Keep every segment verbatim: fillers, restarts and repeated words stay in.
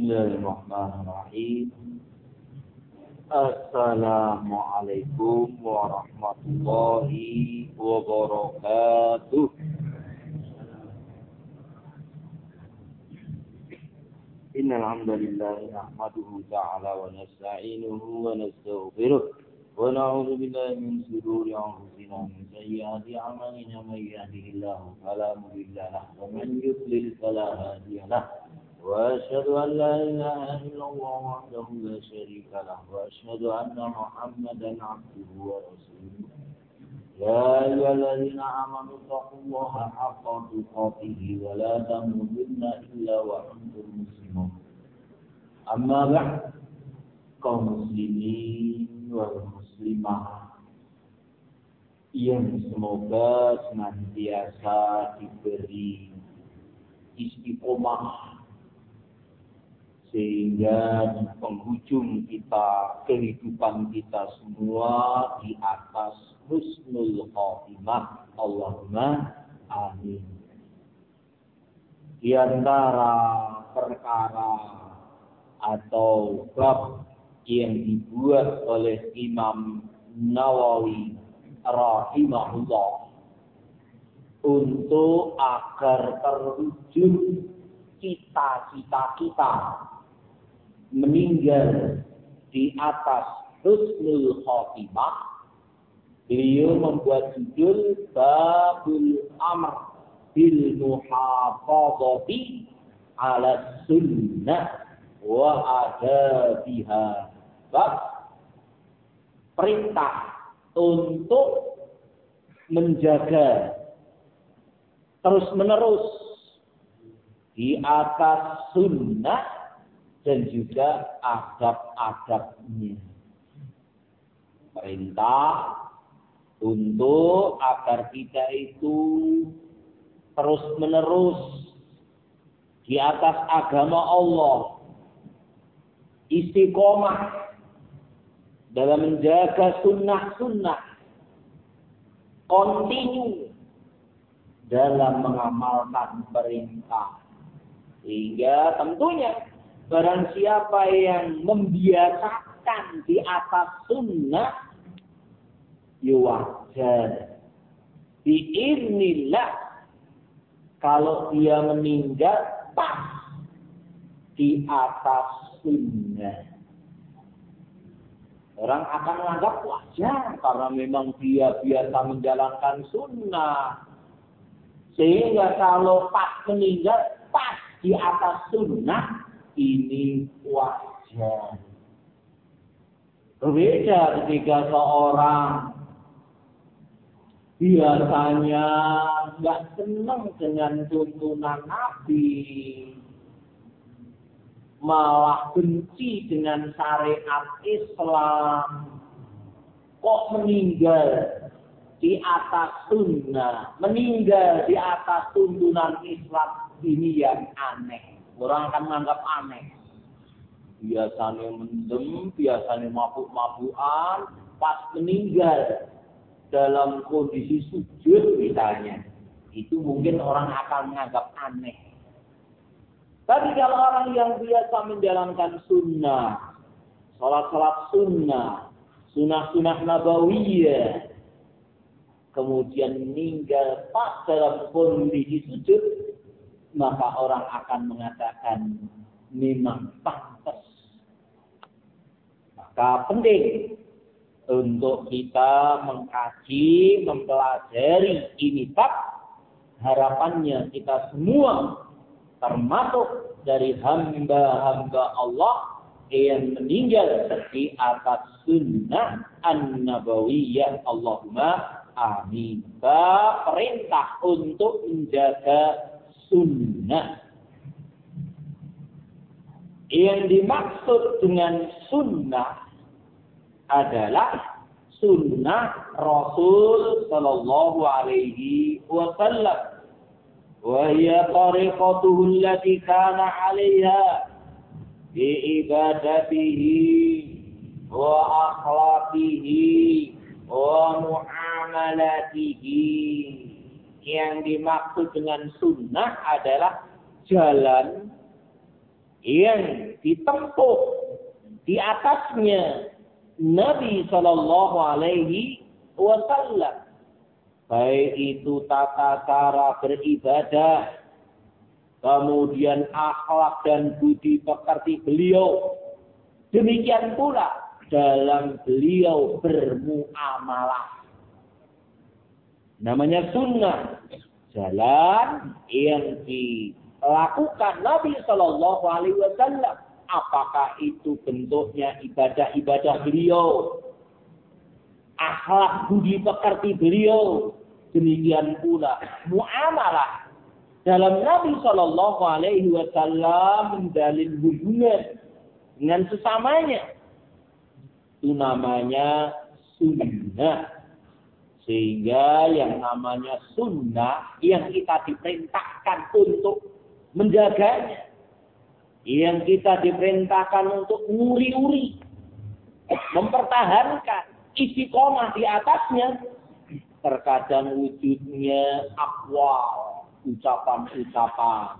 Bismillahirrahmanirrahim. Assalamualaikum warahmatullahi wabarakatuh. Innal hamdalillah nahmaduhu ta'ala wa nasta'inuhu wa nastaghfiruh wa na'udzu billahi min shururi anfusina wa min sayyiati a'malina may yahdihillahu fala mudilla lahu wa man yudlil fala hadiya lahu. وأشهد أن لا إله إلا الله وحده لا شريك له وأشهد أن محمدا عبده ورسوله يا أيها الذين آمنوا اتقوا الله حق تقاته ولا تموتن إلا وأنتم مسلمون أما بعد kaum muslimin wal muslimah yang semoga senantiasa diberi istiqomah sehingga di penghujung kita, kehidupan kita semua di atas husnul khotimah. Allahumma amin. Di antara perkara atau bab yang dibuat oleh Imam Nawawi rahimahullah untuk agar terwujud cita-cita kita meninggal di atas husnul khotimah, beliau membuat judul Babul Amr bil Muhafadzati ala Sunnah wa Adabiha. Bab perintah untuk menjaga terus menerus di atas sunnah dan juga adab-adabnya. Perintah untuk agar kita itu terus menerus di atas agama Allah, istiqomah dalam menjaga sunnah-sunnah, kontinu dalam mengamalkan perintah. Sehingga tentunya barang siapa yang membiasakan di atas sunnah, yuwajar biiznillah kalau dia meninggal pas di atas sunnah, orang akan menganggap wajar karena memang dia biasa menjalankan sunnah. Sehingga kalau pas meninggal pas di atas sunnah, ini wajar. Berbeda ketika seorang biasanya nggak senang dengan tuntunan Nabi, malah benci dengan syariat Islam, kok meninggal di atas sunnah, meninggal di atas tuntunan Islam, ini yang aneh. Orang akan menganggap aneh. Biasanya mendem, biasanya mabuk-mabukan, pas meninggal dalam kondisi sujud misalnya, itu mungkin orang akan menganggap aneh. Tapi kalau orang yang biasa menjalankan sunnah, salat-salat sunnah, sunnah-sunnah nabawiyah, kemudian meninggal pas dalam kondisi sujud, maka orang akan mengatakan memang pantas. Maka penting untuk kita mengkaji, mempelajari ini bab. Harapannya kita semua termasuk dari hamba-hamba Allah yang meninggal di atas sunnah an-nabawiyah. Allahumma amin. Perintah untuk menjaga sunnah. Yang dimaksud dengan sunnah adalah sunnah Rasul sallallahu alaihi wasallam. Wa hiya tariqatuhu allati kana 'alaiha bi ibadatihi wa akhlaqihi wa muamalatihi. Yang dimaksud dengan sunnah adalah jalan yang ditempuh di atasnya Nabi Shallallahu Alaihi Wasallam, baik itu tata cara beribadah, kemudian akhlak dan budi pekerti beliau, demikian pula dalam beliau bermuamalah. Namanya sunnah, jalan yang dilakukan Nabi Shallallahu Alaihi Wasallam. Apakah itu bentuknya ibadah-ibadah beliau, akhlak budi pekerti beliau, demikian pula muamalah dalam Nabi Shallallahu Alaihi Wasallam menjalin hubungan dengan sesamanya, itu namanya sunnah. Sehingga yang namanya sunnah yang kita diperintahkan untuk menjaganya, yang kita diperintahkan untuk nguri-uri, mempertahankan istiqomah di atasnya, terkadang wujudnya aqwal, ucapan-ucapan,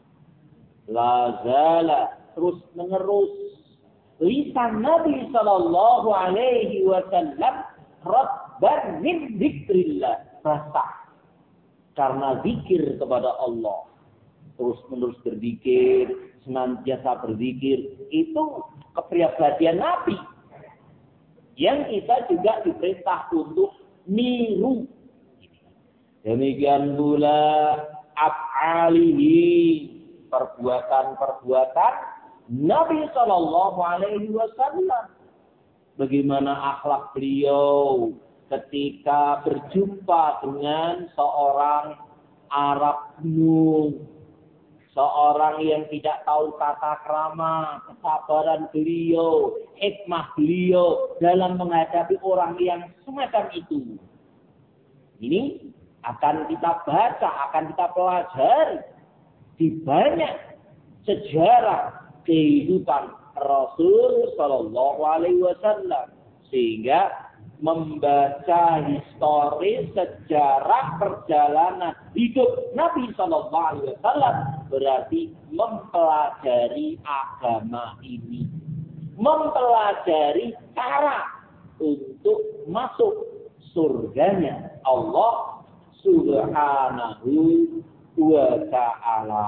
lazala, terus menerus lisan Nabi Sallallahu Alaihi Wasallam radban min dzikrillah, basah karena zikir kepada Allah, terus menerus berzikir, senantiasa berzikir. Itu kepribadian Nabi yang kita juga diperintah untuk niru. Demikian pula af'alihi, perbuatan-perbuatan Nabi Shallallahu Alaihi Wasallam. Bagaimana akhlak beliau ketika berjumpa dengan seorang Arab gunung, seorang yang tidak tahu tata krama, kesabaran beliau, hikmah beliau dalam menghadapi orang yang semacam itu. Ini akan kita baca, akan kita pelajari di banyak sejarah kehidupan Rasul Sallallahu Alaihi Wasallam, sehingga membaca historis sejarah perjalanan hidup Nabi Sallallahu Alaihi Wasallam berarti mempelajari agama ini, mempelajari cara untuk masuk surganya Allah Subhanahu wa Ta'ala.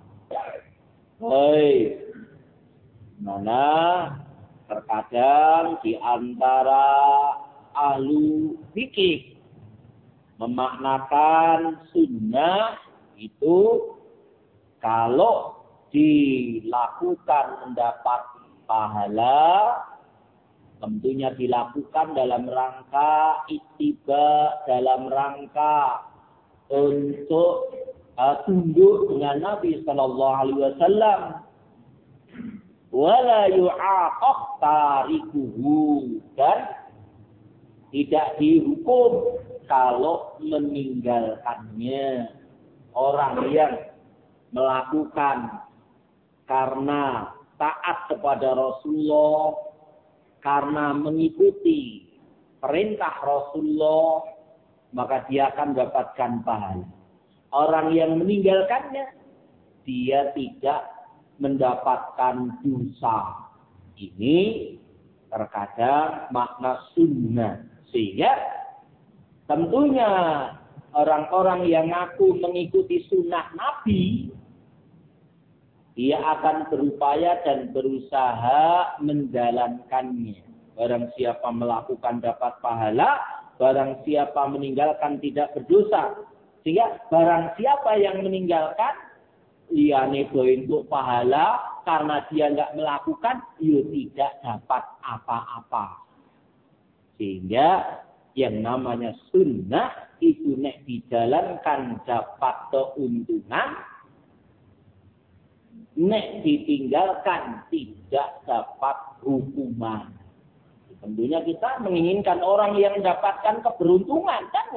Baik, mana terkadang di antara ahlu fikih memaknakan sunnah itu kalau dilakukan mendapat pahala, tentunya dilakukan dalam rangka ittiba, dalam rangka untuk uh, tunduk dengan Nabi Sallallahu Alaihi Wasallam. Wala yu'aqab tarikuhu, dan tidak dihukum kalau meninggalkannya. Orang yang melakukan karena taat kepada Rasulullah, karena mengikuti perintah Rasulullah, maka dia akan mendapatkan pahala. Orang yang meninggalkannya, dia tidak mendapatkan dosa. Ini terkadang makna sunnah. Sehingga tentunya orang-orang yang ngaku mengikuti sunnah Nabi, dia akan berupaya dan berusaha menjalankannya. Barang siapa melakukan dapat pahala, barang siapa meninggalkan tidak berdosa. Sehingga barang siapa yang meninggalkan, liyane untuk pahala, karena dia nggak melakukan, dia tidak dapat apa-apa. Sehingga yang namanya sunnah itu nek dijalankan dapat keuntungan, nek ditinggalkan tidak dapat hukuman. Tentunya kita menginginkan orang yang mendapatkan keberuntungan, kan?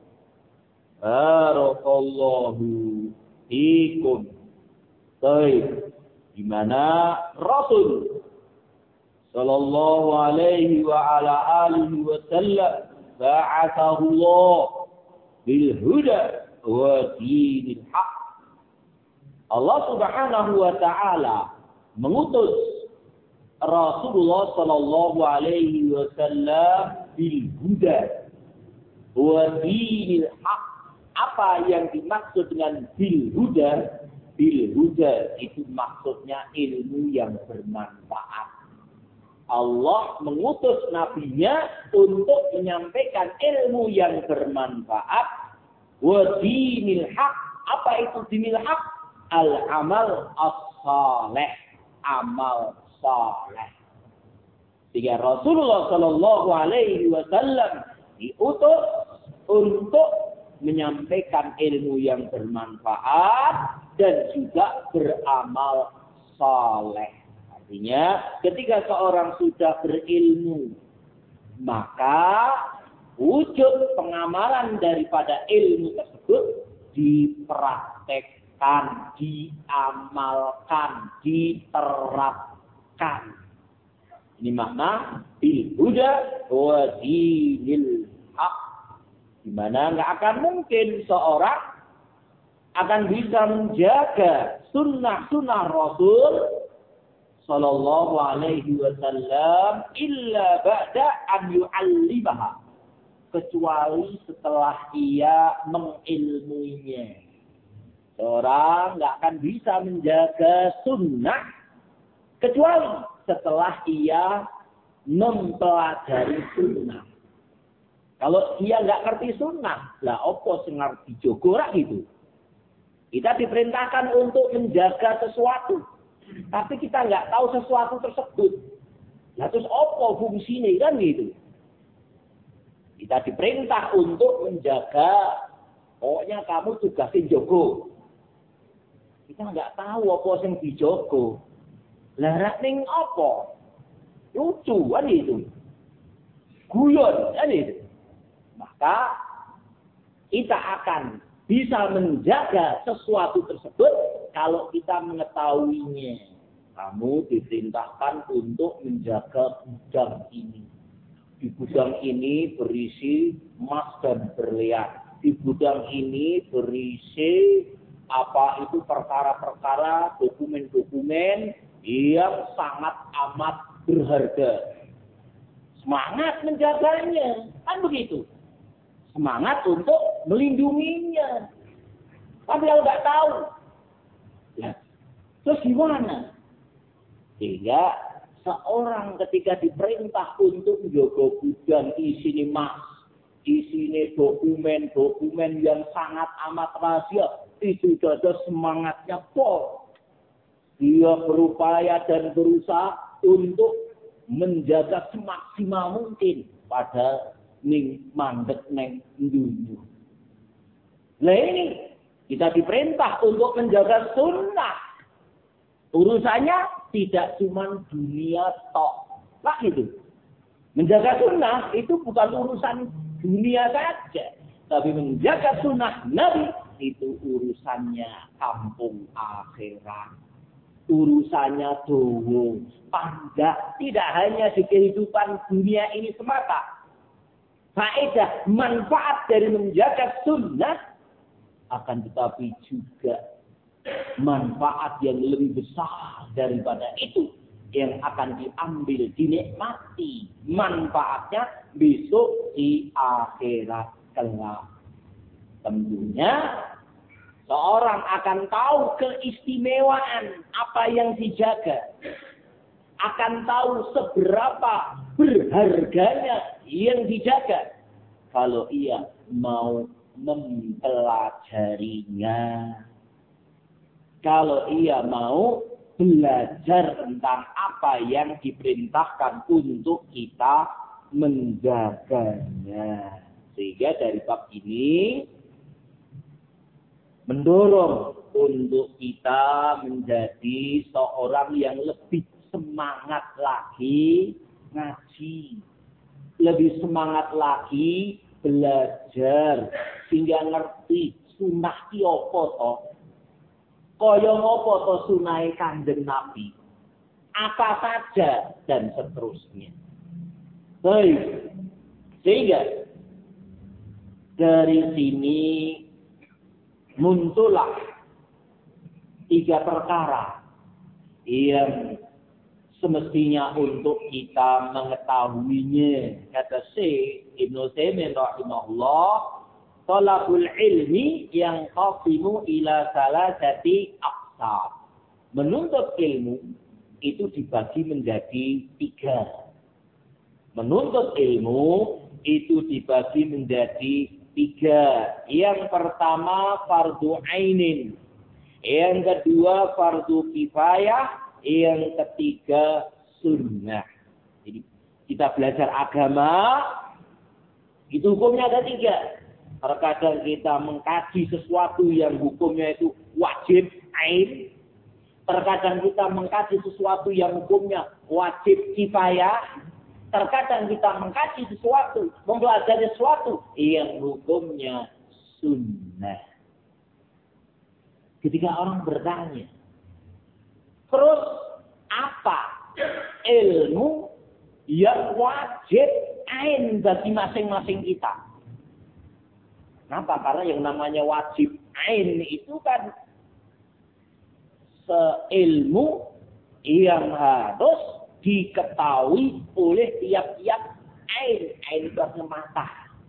Barakallahu fikum. Baik, di mana Rasul Sallallahu Alaihi wa ala alihi wa sallam ba'athahu Allah bil huda wa dinil haq. Allah Subhanahu wa Ta'ala mengutus Rasulullah sallallahu alaihi wasallam bil huda wa dinil haq. Apa yang dimaksud dengan bil huda? Bil huda itu maksudnya ilmu yang bermanfaat. Allah mengutus nabinya untuk menyampaikan ilmu yang bermanfaat. Wa dinil haq. Apa itu dinil haq? Al-amal as-salih. Amal saleh. Sehingga Rasulullah sallallahu alaihi wasallam diutus untuk menyampaikan ilmu yang bermanfaat dan juga beramal saleh. Artinya, ketika seorang sudah berilmu, maka wujud pengamalan daripada ilmu tersebut dipraktekkan, diamalkan, diterapkan. Ini makna bil huda wa dinil haq. Di mana enggak akan mungkin seorang akan bisa menjaga sunnah-sunnah Rasul sallallahu alaihi wasallam illa ba'da an yu'allimaha, kecuali setelah ia mengilmuinya. Seorang enggak akan bisa menjaga sunnah kecuali setelah ia mempelajari sunnah. Kalau dia nggak ngerti sunnah, lah opo sing ngerti jogo rak gitu. Kita diperintahkan untuk menjaga sesuatu, tapi kita nggak tahu sesuatu tersebut. Lah terus opo fungsinya kan gitu. Kita diperintah untuk menjaga, pokoknya kamu tugasin jogo. Kita nggak tahu opo sing dijogo. Lah rak ning opo? Lucu kan itu. Guyon kan itu. Maka kita akan bisa menjaga sesuatu tersebut kalau kita mengetahuinya. Kamu diperintahkan untuk menjaga gudang ini. Di gudang ini berisi emas dan berlian. Di gudang ini berisi apa itu perkara-perkara, dokumen-dokumen yang sangat amat berharga. Semangat menjaganya, kan begitu. Semangat untuk melindunginya. Tapi kalau nggak tahu, ya, terus gimana? Sehingga seorang ketika diperintah untuk menjaga gudang isine emas, isine dokumen-dokumen yang sangat amat rahasia, itu ada semangatnya pol. Dia berupaya dan berusaha untuk menjaga semaksimal mungkin pada ning mandek neng dunyu. Nah ini kita diperintah untuk menjaga sunnah. Urusannya tidak cuma dunia tok. Lah gitu. Menjaga sunnah itu bukan urusan dunia saja, tapi menjaga sunnah Nabi itu urusannya kampung akhirat. Urusannya dowo, panjang, tidak hanya di kehidupan dunia ini semata. Faedah, manfaat dari menjaga sunnah, akan tetapi juga manfaat yang lebih besar daripada itu yang akan diambil, dinikmati manfaatnya besok di akhirat kelak. Tentunya seorang akan tahu keistimewaan apa yang dijaga, akan tahu seberapa berharganya yang dijaga kalau ia mau mempelajarinya, kalau ia mau belajar tentang apa yang diperintahkan untuk kita menjaganya. Sehingga dari bab ini mendorong untuk kita menjadi seorang yang lebih semangat lagi ngaji, lebih semangat lagi belajar, sehingga ngerti sunah ki apa to, kaya apa to sunahe Kanjeng Nabi, apa saja dan seterusnya. Baik, sehingga dari sini muncullah tiga perkara yang semestinya untuk kita mengetahuinya. Kata Syekh Ibnu Utsaimin rahimahullah, talabul ilmi yang qasimu ila salasati aqsam. Menuntut ilmu itu dibagi menjadi tiga. Menuntut ilmu itu dibagi menjadi tiga. Yang pertama fardu ainin. Yang kedua fardu kifayah. Yang ketiga sunnah. Jadi kita belajar agama itu hukumnya ada tiga. Terkadang kita mengkaji sesuatu yang hukumnya itu wajib ain. Terkadang kita mengkaji sesuatu yang hukumnya wajib kifayah. Terkadang kita mengkaji sesuatu, mempelajari sesuatu yang hukumnya sunnah. Ketika orang bertanya, terus apa ilmu yang wajib ain bagi masing-masing kita? Kenapa? Karena yang namanya wajib ain itu kan seilmu yang harus diketahui oleh tiap-tiap ain. Ain itu artinya mata.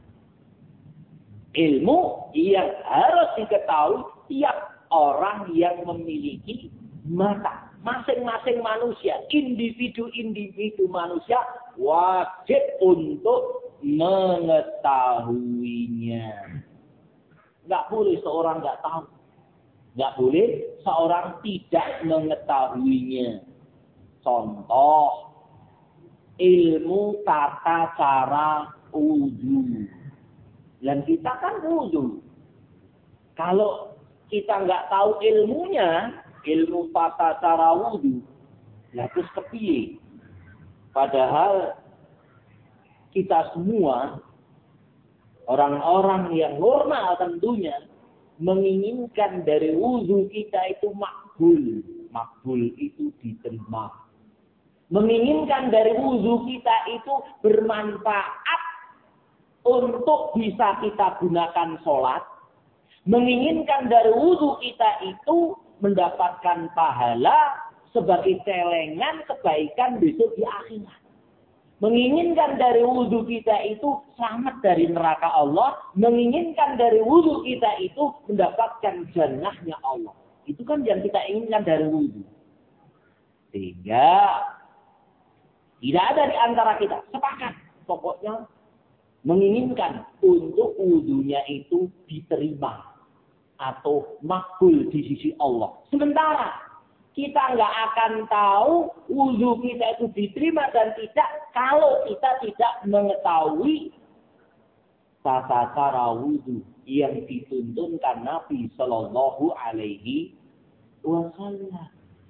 Ilmu yang harus diketahui tiap orang yang memiliki mata. Masing-masing manusia, individu-individu manusia wajib untuk mengetahuinya. Nggak boleh seorang nggak tahu. Nggak boleh seorang tidak mengetahuinya. Contoh, ilmu tata cara wudu. Dan kita kan wudu. Kalau kita nggak tahu ilmunya, ilmu tata cara wudu, ya terus kepiye? Padahal kita semua, orang-orang yang normal tentunya, menginginkan dari wudu kita itu makbul. Makbul itu diterima. Menginginkan dari wudu kita itu bermanfaat untuk bisa kita gunakan sholat. Menginginkan dari wudu kita itu mendapatkan pahala sebagai celengan kebaikan besok di akhirat. Menginginkan dari wudu kita itu selamat dari neraka Allah. Menginginkan dari wudu kita itu mendapatkan jannahnya Allah. Itu kan yang kita inginkan dari wudu. Sehingga tidak ada di antara kita sepakat. Pokoknya menginginkan untuk wudunya itu diterima. Atau makbul di sisi Allah. Sementara kita nggak akan tahu wudu kita itu diterima dan tidak kalau kita tidak mengetahui tata cara wudu yang dituntunkan Nabi Shallallahu Alaihi Wasallam.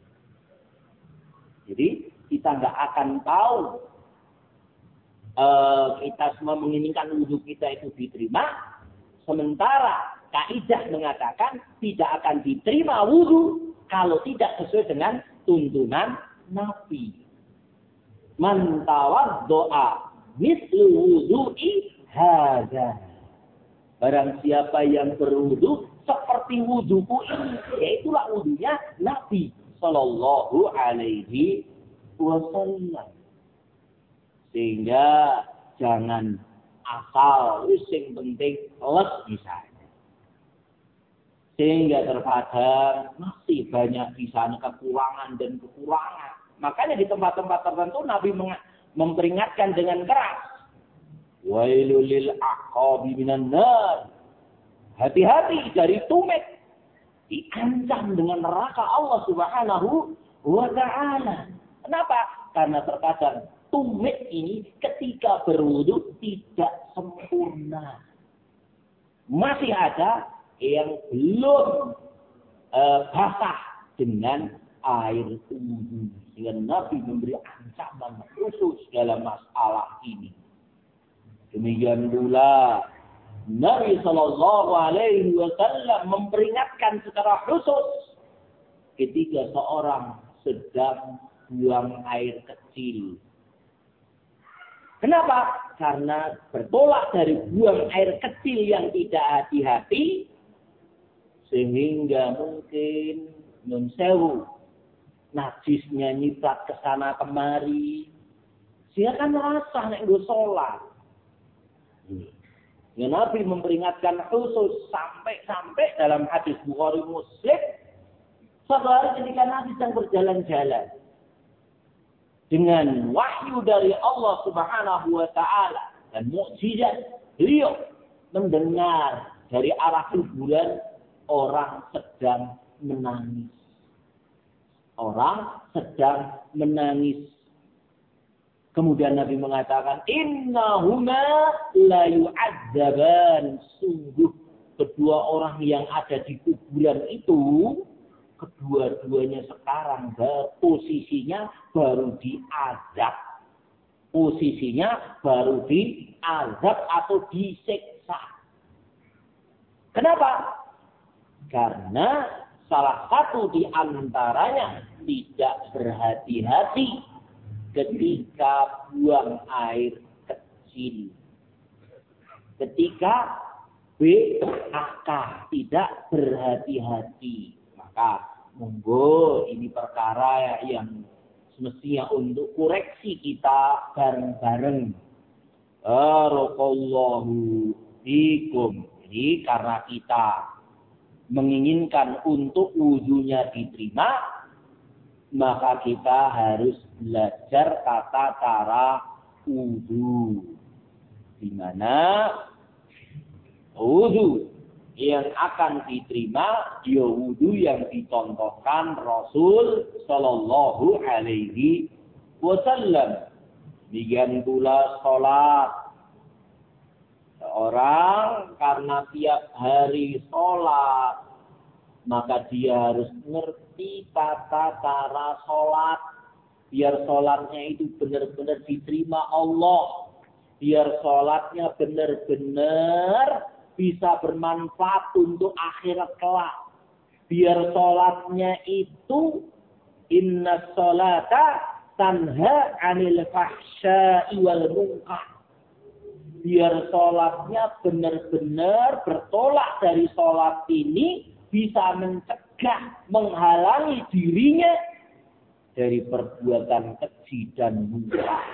Jadi kita nggak akan tahu uh, kita semua menginginkan wudu kita itu diterima, sementara kaidah mengatakan tidak akan diterima wudu kalau tidak sesuai dengan tuntunan Nabi. Man tawaddo'a mislu wudu'i hadza. Barang siapa yang berwudu seperti wuduku ini, yaitulah wudunya Nabi Sallallahu Alaihi Wasallam. Sehingga jangan asal, yang penting les misalnya. Sehingga terkadang masih banyak di sana kekurangan dan kekurangan. Makanya di tempat-tempat tertentu Nabi memperingatkan dengan keras. Wailul lil aqabi minan nar. Hati-hati dari tumit. Diancam dengan neraka Allah Subhanahu wa ta'ala. Kenapa? Karena terkadang tumit ini ketika berwudu tidak sempurna. Masih ada yang belum uh, basah dengan air wudu. Sehingga Nabi memberi ancaman khusus dalam masalah ini. Demikian pula Nabi Sallallahu Alaihi Wasallam memperingatkan secara khusus ketika seorang sedang buang air kecil. Kenapa? Karena bertolak dari buang air kecil yang tidak hati-hati, sehingga mungkin nun sewu najisnya nyiprat ke sana kemari. Sehingga kan rasa nek nggo salat. Ya, Nabi memperingatkan khusus sampai-sampai dalam hadis Bukhari Muslim, suatu hari ketika Nabi sedang berjalan-jalan dengan wahyu dari Allah Subhanahu wa taala dan mukjizat, beliau mendengar dari arah kuburan orang sedang menangis. Orang sedang menangis. Kemudian Nabi mengatakan, innahuma la yu'adzaban. Sungguh kedua orang yang ada di kuburan itu, kedua-duanya sekarang posisinya baru diazab. Posisinya baru diazab atau disiksa. Kenapa? Karena salah satu di antaranya tidak berhati-hati ketika buang air kecil. Ketika B A K tidak berhati-hati. Maka monggo ini perkara yang semestinya untuk koreksi kita bareng-bareng. Barakallahu fikum. Jadi karena kita menginginkan untuk wudunya diterima, maka kita harus belajar tata cara wudu. Di mana wudu yang akan diterima, ya wudu yang dicontohkan Rasul Sallallahu Alaihi Wasallam. Demikian pula sholat. Orang karena tiap hari sholat, maka dia harus ngerti tata cara sholat. Biar sholatnya itu benar-benar diterima Allah. Biar sholatnya benar-benar bisa bermanfaat untuk akhirat kelak. Biar sholatnya itu inna sholata tanha anil fahsya'i wal munkar. Biar sholatnya benar-benar bertolak dari sholat ini, bisa mencegah, menghalangi dirinya dari perbuatan keji dan munkar.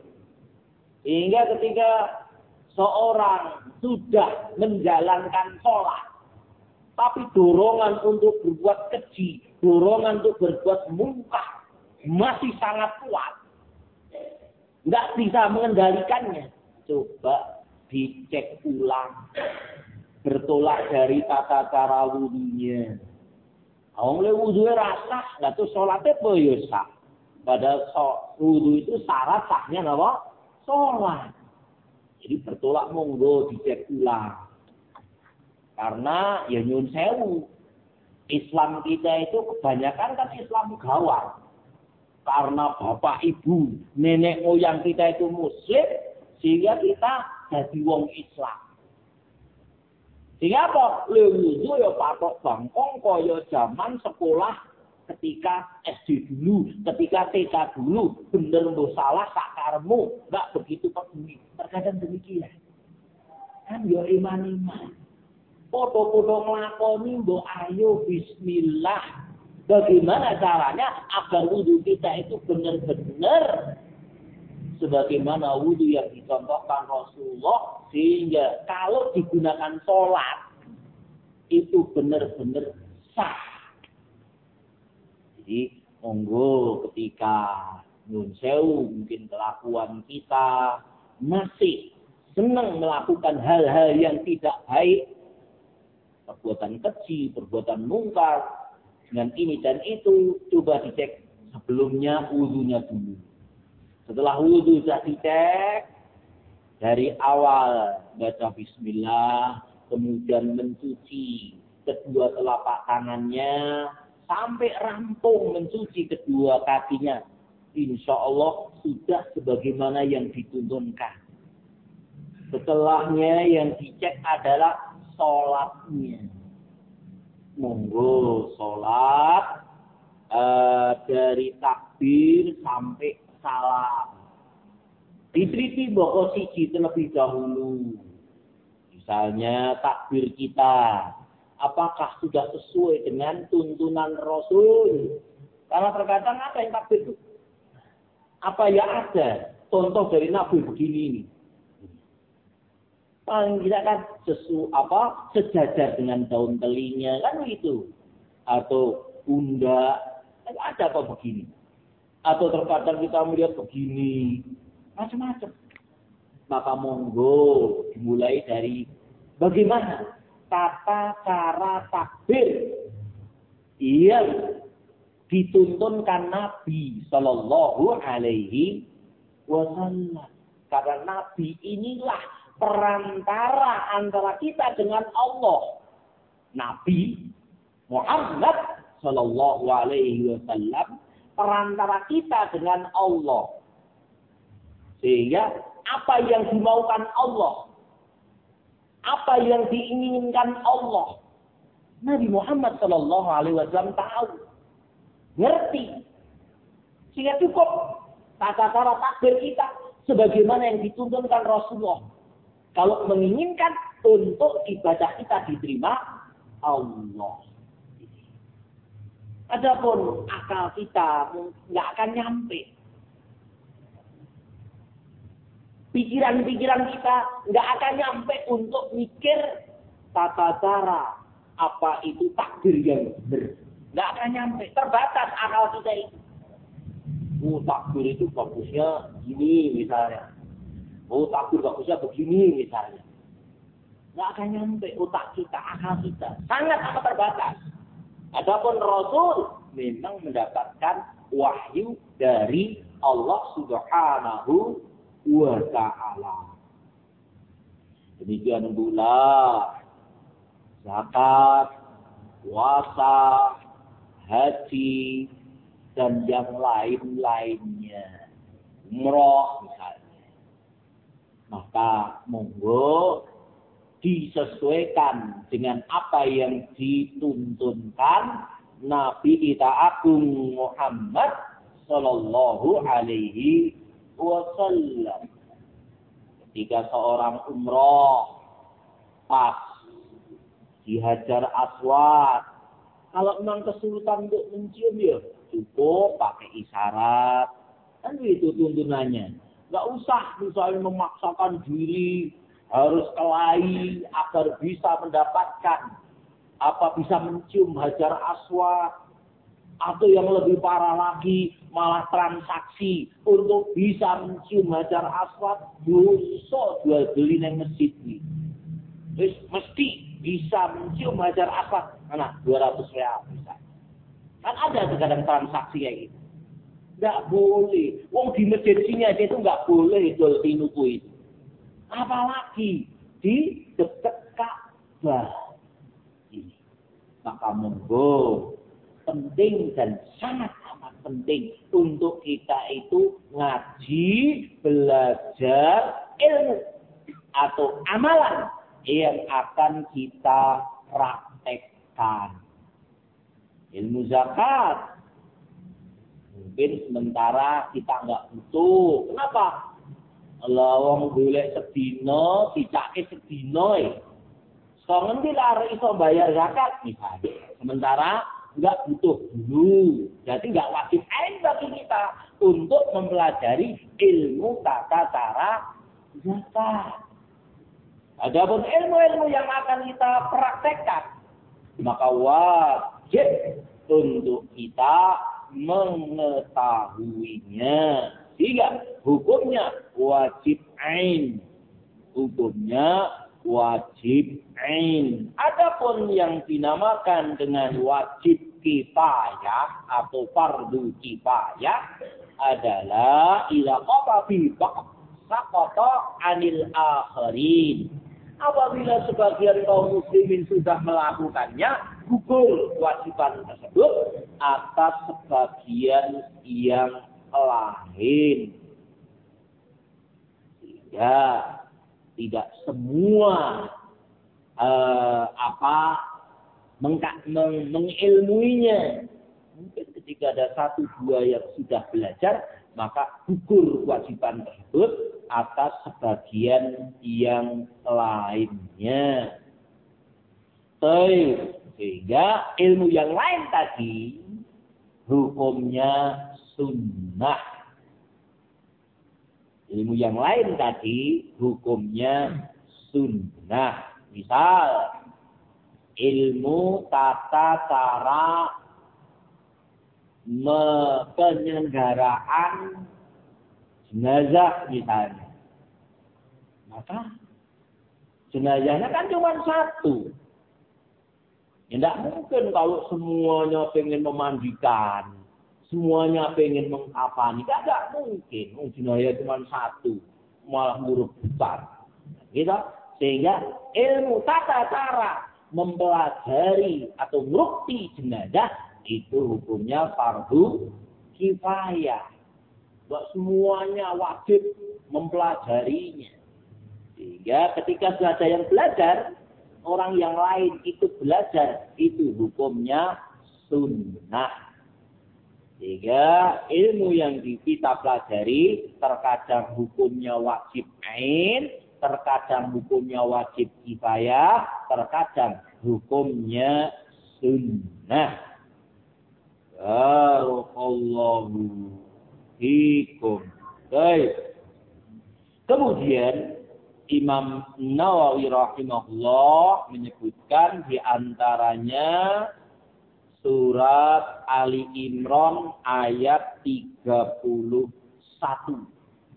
Hingga ketika seorang sudah menjalankan sholat, tapi dorongan untuk berbuat keji, dorongan untuk berbuat munkar masih sangat kuat, nggak bisa mengendalikannya. Coba dicek ulang, bertolak dari tata cara wudunya. Awang le wudunya rasa, nggak tuh sholatnya boyosa. Padahal so, wudu itu syarat sahnya apa? Sholat. Jadi bertolak monggo dicek ulang. Karena ya nyun sewu, Islam kita itu kebanyakan kan Islam gawang. Karena bapak ibu, nenek moyang kita itu Muslim, sehingga kita jadi wong Islam. Sehingga apa? Lewudu ya patok bangkong kaya zaman sekolah ketika S D dulu, ketika T K dulu, bener mbok salah sakarmu, enggak begitu peduli. Terkadang demikian. Kan yo iman-iman. Foto-foto nglakoni mbok ayo bismillah. Bagaimana caranya agar wudu kita itu benar-benar sebagaimana wudu yang dicontohkan Rasulullah, sehingga kalau digunakan sholat itu benar-benar sah. Jadi monggo ketika nyun sewu mungkin kelakuan kita masih senang melakukan hal-hal yang tidak baik, perbuatan keji, perbuatan mungkar, dengan ini dan itu, coba dicek sebelumnya wudunya dulu. Setelah wudu sudah dicek, dari awal baca bismillah, kemudian mencuci kedua telapak tangannya, sampai rampung mencuci kedua kakinya. Insya Allah sudah sebagaimana yang dituntunkan. Setelahnya yang dicek adalah sholatnya. Monggo sholat uh, dari takbir sampai salam. Diteliti bahwa siji terlebih dahulu. Misalnya takbir kita, apakah sudah sesuai dengan tuntunan Rasul? Karena terkadang ada yang takbir itu. Apa ya ada contoh dari Nabi begini ini. Paling tidak kan sesu apa sejajar dengan daun telinya kan begitu. Atau pundak, ada apa begini. Atau terkadang kita melihat begini, macam-macam. Maka monggo dimulai dari bagaimana tata cara takbir yang dituntunkan Nabi Sallallahu Alaihi Wasallam. Karena Nabi inilah perantara antara kita dengan Allah. Nabi Muhammad Sallallahu Alaihi Wasallam perantara kita dengan Allah. Sehingga apa yang dimaukan Allah, apa yang diinginkan Allah, Nabi Muhammad Sallallahu Alaihi Wasallam tahu, ngerti, sehingga cukup tata cara takbir kita sebagaimana yang dituntunkan Rasulullah. Kalau menginginkan untuk ibadah kita diterima Allah. Adapun akal kita nggak akan nyampe. Pikiran-pikiran kita nggak akan nyampe untuk mikir tata cara apa itu takbir yang benar. Nggak akan nyampe. Terbatas akal kita itu. Oh, takbir itu bagusnya gini misalnya. Oh, takbir bagusnya begini misalnya. Nggak akan nyampe otak kita, akal kita. Sangat amat terbatas. Adapun Rasul memang mendapatkan wahyu dari Allah Subhanahu wa Ta'ala. Demikian pula zakat, puasa, haji, dan yang lain-lainnya. Umroh misalnya. Maka monggo disesuaikan dengan apa yang dituntunkan Nabi kita Agung Muhammad Sallallahu Alaihi Wasallam. Ketika seorang umroh pas di Hajar Aswad, kalau memang kesulitan untuk mencium ya cukup pakai isyarat, kan itu tuntunannya. Nggak usah misalnya memaksakan diri harus kelahi agar bisa mendapatkan apa bisa mencium Hajar Aswad. Atau yang lebih parah lagi malah transaksi untuk bisa mencium Hajar Aswad, dosa jual beli nang masjid iki. Wis mesti bisa mencium Hajar Aswad, nah dua ratus real bisa. Kan ada terkadang transaksi kayak gitu. Enggak boleh. Wong di masjid sini aja itu enggak boleh jual tinuku itu. Apalagi di dekat Ka'bah ini. Maka monggo penting dan sangat amat penting untuk kita itu ngaji, belajar ilmu atau amalan yang akan kita praktekkan. Ilmu zakat mungkin sementara kita nggak butuh. Kenapa? Allah wong golek sedina, dicake sedina. Sekarang nanti lari iso bayar zakat misalnya. Sementara nggak butuh dulu. Jadi nggak wajib ain bagi kita untuk mempelajari ilmu tata cara zakat. Adapun ilmu-ilmu yang akan kita praktekkan, maka wajib untuk kita mengetahuinya. Sehingga hukumnya wajib ain. Hukumnya wajib ain. Adapun yang dinamakan dengan wajib kifayah atau fardu kifayah adalah ila qafa bi saqata anil akhirin. Apabila sebagian kaum muslimin sudah melakukannya, gugur kewajiban tersebut atas sebagian yang lain. Sehingga tidak semua uh, apa mengka, meng, mengilmuinya. Mungkin ketika ada satu dua yang sudah belajar, maka gugur kewajiban tersebut atas sebagian yang lainnya. Sehingga ilmu yang lain tadi hukumnya sunnah. Ilmu yang lain tadi hukumnya sunnah. Misal ilmu tata cara penyelenggaraan jenazah misalnya. Maka jenazahnya kan cuma satu. Ya, tidak mungkin kalau semuanya pengen memandikan, semuanya pengen mengkafani, tidak mungkin. Jenazah cuma satu, malah huruf besar. Gitu. Sehingga ilmu tata cara mempelajari atau ngerti jenazah itu hukumnya fardu kifayah. Buat semuanya wajib mempelajarinya. Sehingga ketika sudah ada yang belajar, orang yang lain ikut belajar, itu hukumnya sunnah. Sehingga ilmu yang kita pelajari terkadang hukumnya wajib ain, terkadang hukumnya wajib kifayah, terkadang hukumnya sunnah. Barakallahu fikum. Baik. Kemudian Imam Nawawi rahimahullah menyebutkan di antaranya surat Ali Imran ayat tiga puluh satu.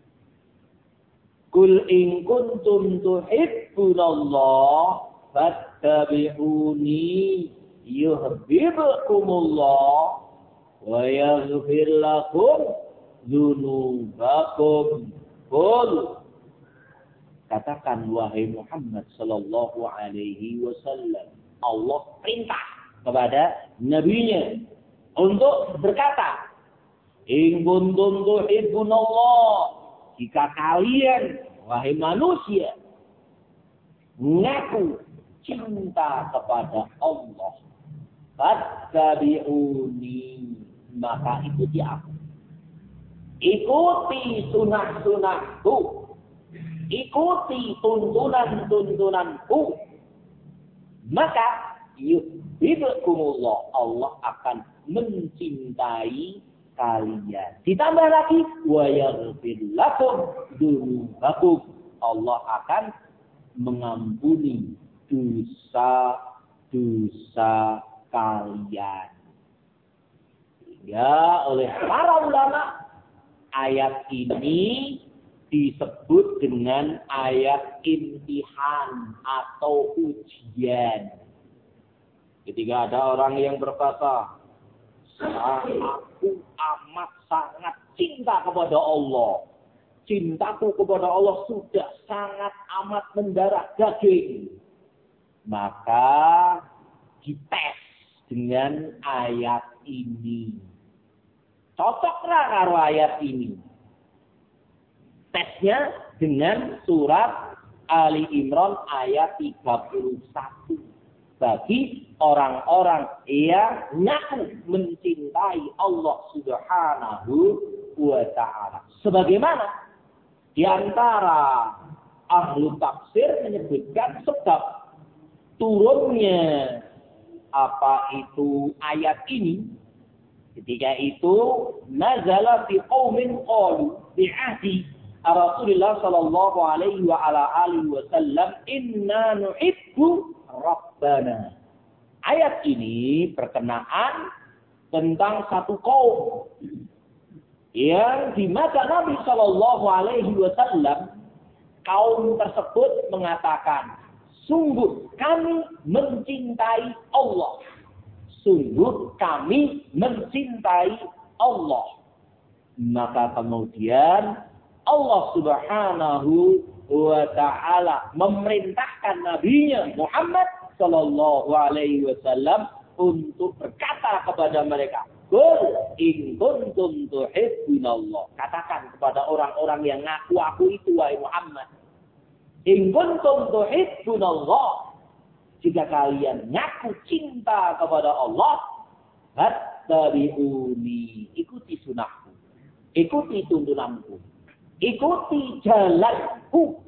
Kul in kuntum tuhibbunallah fattabi'uni yuhibbukumullah wa yaghfir lakum dzunubakum. Qul, katakan wahai Muhammad sallallahu alaihi wasallam, Allah perintah kepada nabinya untuk berkata, in kuntum tuhibbunallah, jika kalian wahai manusia mengaku cinta kepada Allah, fattabi'uni, maka ikuti aku. Ikuti sunah-sunahku. Ikuti tuntunan-tuntunanku. Maka yuhibbukumullah, Allah akan mencintai kalian. Ditambah lagi, wa yaghfir lakum dzunubakum, Allah akan mengampuni dosa-dosa kalian. Ya, oleh para ulama ayat ini disebut dengan ayat imtihan atau ujian. Ketika ada orang yang berkata, aku amat sangat cinta kepada Allah. Cintaku kepada Allah sudah sangat amat mendarah daging. Maka dites dengan ayat ini. Cocoklah karo ayat ini. Tesnya dengan surat Ali Imran ayat tiga puluh satu. Bagi orang-orang yang ngaku mencintai Allah Subhanahu wa ta'ala. Sebagaimana di antara ahli tafsir menyebutkan sebab turunnya apa itu ayat ini. Ketika itu nazala fi qaumin qalu bi ahdi Rasulullah sallallahu alaihi wa ala alihi wasallam inna nuhibbu rabbana. Ayat ini berkenaan tentang satu kaum yang di masa Nabi sallallahu alaihi wasallam kaum tersebut mengatakan, sungguh kami mencintai Allah. Sungguh kami mencintai Allah. Maka kemudian Allah Subhanahu wa ta'ala memerintahkan nabinya Muhammad sallallahu alaihi wasallam untuk berkata kepada mereka, qul in kuntum tuhibbunallah, katakan kepada orang-orang yang ngaku aku itu wahai Muhammad, in kuntum tuhibbunallah, jika kalian ngaku cinta kepada Allah, fattabi'uni, ikuti sunahku, ikuti tuntunanku, ikuti jalanku.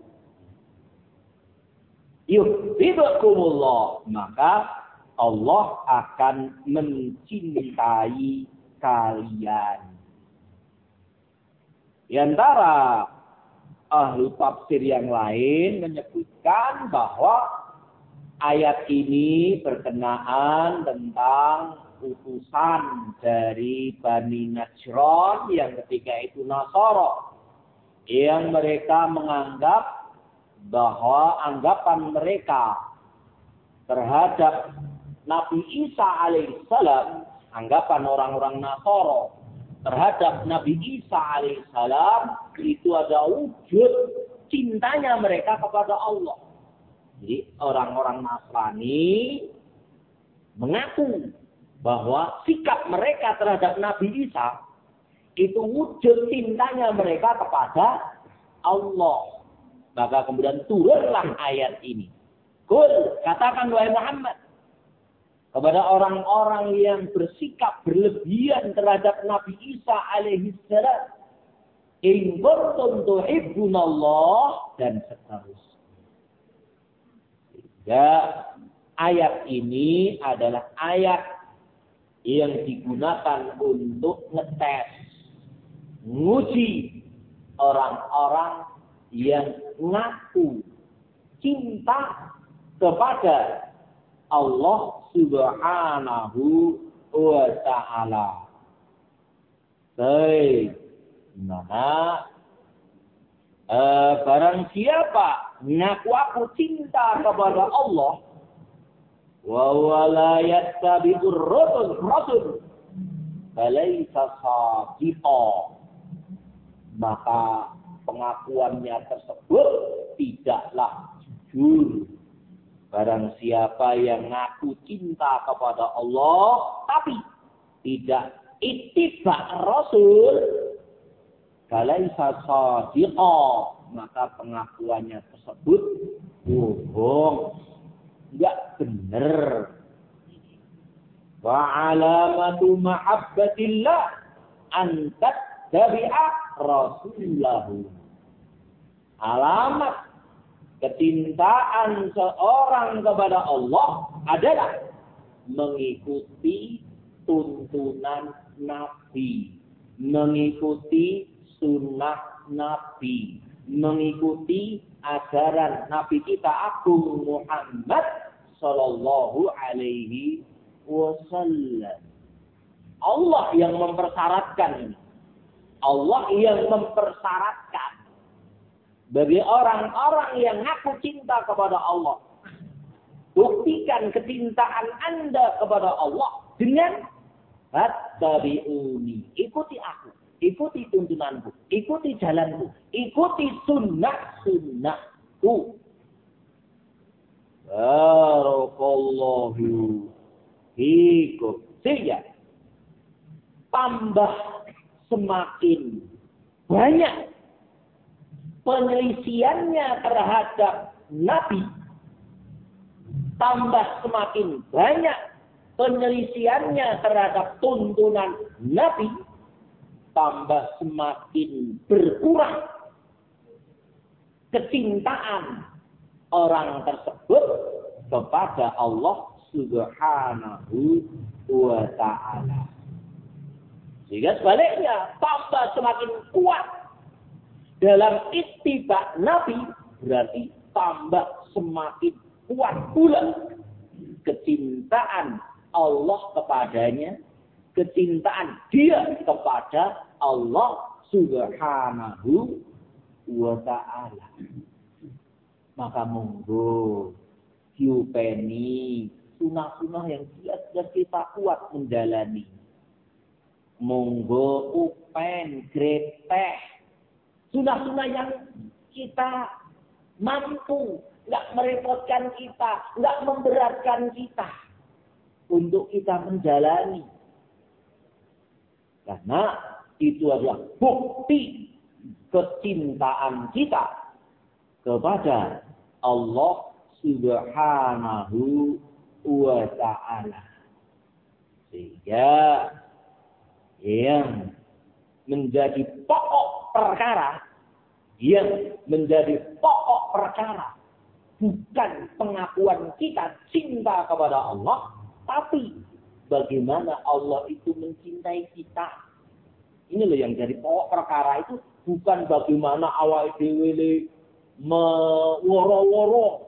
Yuhibbukumullah, maka Allah akan mencintai kalian. Di antara ahli tafsir yang lain menyebutkan bahwa ayat ini berkenaan tentang utusan dari Bani Najran yang ketika itu Nasara, yang mereka menganggap bahwa anggapan mereka terhadap Nabi Isa alaihissalam, anggapan orang-orang Nasara terhadap Nabi Isa alaihissalam itu ada wujud cintanya mereka kepada Allah. Jadi orang-orang Nasrani mengaku bahwa sikap mereka terhadap Nabi Isa itu wujud cintanya mereka kepada Allah. Maka kemudian turunlah ayat ini. Qul, katakan wahai Muhammad kepada orang-orang yang bersikap berlebihan terhadap Nabi Isa alaihi salam, in kuntum tuhibbunallah, dan seterusnya. Ya, ayat ini adalah ayat yang digunakan untuk ngetes, nguji orang-orang yang ngaku cinta kepada Allah Subhanahu wa ta'ala. Baik, mana eh, barang siapa ngaku aku cinta kepada Allah, wa wala yattabi'ur rasul rasul falaysa sadiqan, maka pengakuannya tersebut tidaklah jujur. Barang siapa yang ngaku cinta kepada Allah tapi tidak ittiba Rasul, falaysa shadiqan, maka pengakuannya tersebut bohong, enggak benar. Wa alamatu mahabbatillah an tattabi'a rasulahu. Alamat kecintaan seorang kepada Allah adalah mengikuti tuntunan Nabi, mengikuti sunnah Nabi, mengikuti ajaran Nabi kita Agung Muhammad Sallallahu Alaihi Wasallam. Allah yang mempersyaratkan, Allah yang mempersyaratkan bagi orang-orang yang ngaku cinta kepada Allah, buktikan kecintaan Anda kepada Allah dengan fattabi'uni, ikuti aku, ikuti tuntunanku, ikuti jalanku, ikuti sunnah-sunnahku. Barakallahu fikum. Sehingga tambah semakin banyak penyelisiannya terhadap Nabi, tambah semakin banyak penyelisiannya terhadap tuntunan Nabi, tambah semakin berkurang kecintaan orang tersebut kepada Allah Subhanahu wa ta'ala. Sehingga sebaliknya tambah semakin kuat dalam ittiba Nabi, berarti tambah semakin kuat pula kecintaan Allah kepadanya, kecintaan dia kepada Allah Subhanahu wa ta'ala. Maka monggo diupeni sunah-sunah yang jelas-jelas kita kuat menjalani. Monggo upen greteh sunah-sunah yang kita mampu, nggak merepotkan kita, nggak memberatkan kita untuk kita menjalani. Karena itu adalah bukti kecintaan kita kepada Allah Subhanahu wa ta'ala. Sehingga yang menjadi pokok perkara, yang menjadi pokok perkara bukan pengakuan kita cinta kepada Allah, tapi bagaimana Allah itu mencintai kita. Ini loh yang jadi pokok perkara itu, bukan bagaimana awal dhewe meworo-woro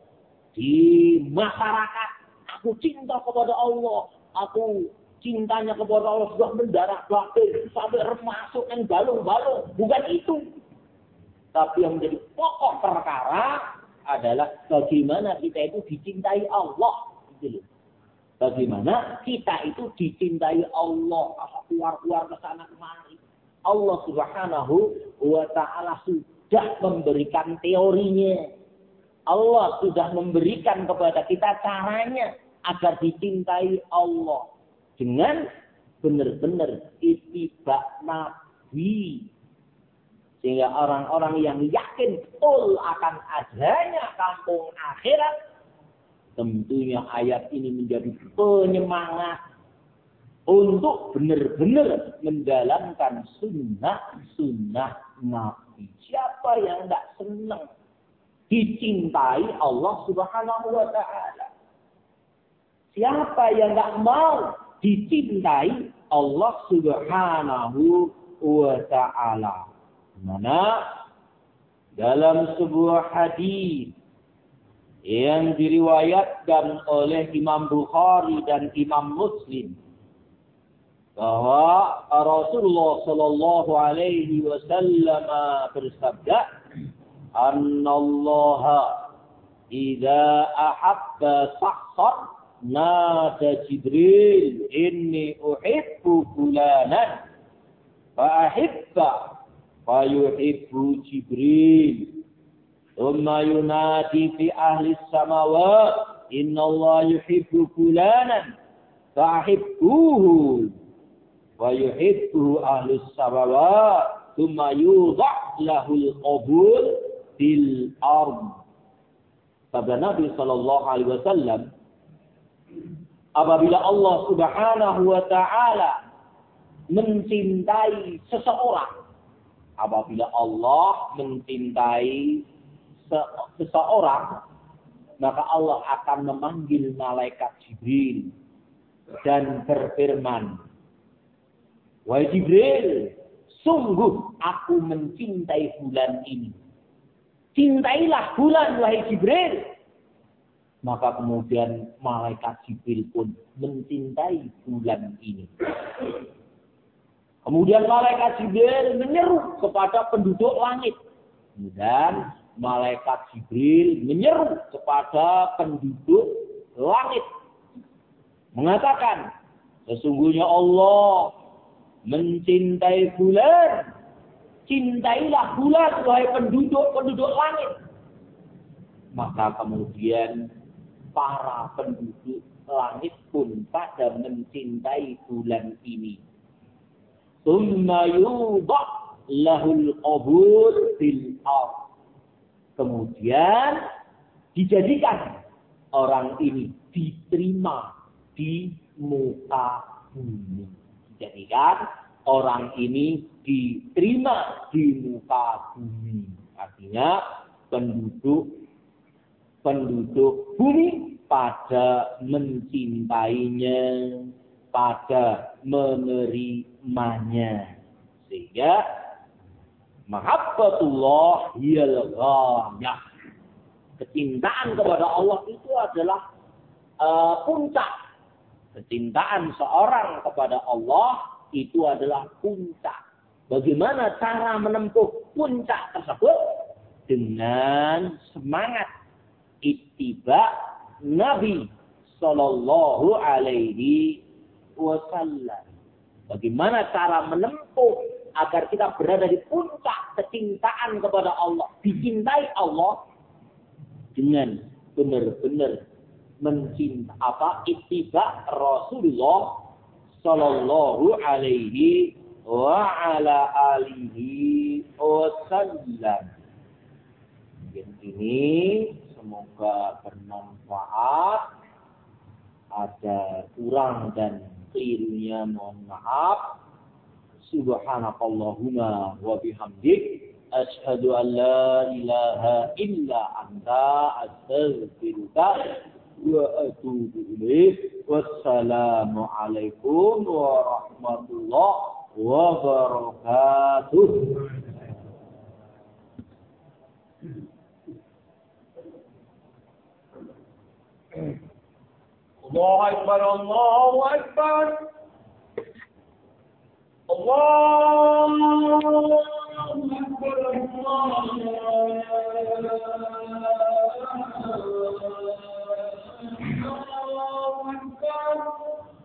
di masyarakat. Aku cinta kepada Allah, aku cintanya kepada Allah sudah mendarah batin sampai masuk yang balung-balung. Bukan itu. Tapi yang menjadi pokok perkara adalah bagaimana kita itu dicintai Allah. Gitu loh. Bagaimana kita itu dicintai Allah. Keluar-keluar ke sana kemari. Allah Subhanahu wa Ta'ala sudah memberikan teorinya. Allah sudah memberikan kepada kita caranya agar dicintai Allah. Dengan benar-benar ittiba Nabi. Sehingga orang-orang yang yakin betul akan adanya kampung akhirat, tentunya ayat ini menjadi penyemangat untuk benar-benar menjalankan sunnah-sunnah Nabi. Siapa yang tidak senang dicintai Allah Subhanahu wa Ta'ala? Siapa yang tidak mau dicintai Allah Subhanahu wa Ta'ala? Mana dalam sebuah hadis yang diriwayatkan oleh Imam Bukhari dan Imam Muslim bahwa Rasulullah Shallallahu Alaihi Wasallam bersabda, "Annallaha idza ahabba shakhsan nada Jibril inni uhibbu fulanan fa ahibba fa yuhibbu Jibril." Thumma yunadi fi ahli samawat innallaha yuhibbu fulanan fa'hibbuhu wa yuhibbu ahli samawat thumma yudha' lahul qabul fil ard. Sabda Nabi sallallahu alaihi wasallam, apabila Allah Subhanahu wa Ta'ala mencintai seseorang, apabila Allah mencintai seseorang, maka Allah akan memanggil malaikat Jibril dan berfirman, "Wahai Jibril, sungguh aku mencintai bulan ini. Cintailah bulan, wahai Jibril." Maka kemudian malaikat Jibril pun mencintai bulan ini. Kemudian malaikat Jibril menyeru kepada penduduk langit. Dan malaikat Jibril menyeru kepada penduduk langit, mengatakan, sesungguhnya Allah mencintai bulan. Cintailah bulan, wahai penduduk-penduduk langit. Maka kemudian para penduduk langit pun pada mencintai bulan ini. Tsumma yudha' lahul qabul fil ardh. Kemudian dijadikan orang ini diterima di muka bumi. Dijadikan orang ini diterima di muka bumi. Artinya penduduk penduduk bumi pada mencintainya, pada menerimanya. Sehingga mahabbatullah hiyal ghayah. Kecintaan kepada Allah itu adalah uh, puncak. Kecintaan seorang kepada Allah itu adalah puncak. Bagaimana cara menempuh puncak tersebut? Dengan semangat ittiba Nabi Sallallahu Alaihi Wasallam. Bagaimana cara menempuh agar kita berada di puncak kecintaan kepada Allah, dicintai Allah dengan benar-benar mencinta apa ittiba Rasulullah Sallallahu Alaihi wa ala alihi wasallam. Mungkin ini semoga bermanfaat. Ada kurang dan kelirunya mohon maaf. Subhanakallahumma wa bihamdik asyhadu an la ilaha illa anta astaghfiruka wa atubu ilaih. Wassalamu alaikum warahmatullahi wabarakatuh. Allahu Akbar, Allahu Akbar. Allahu Akbar, Allahu Akbar.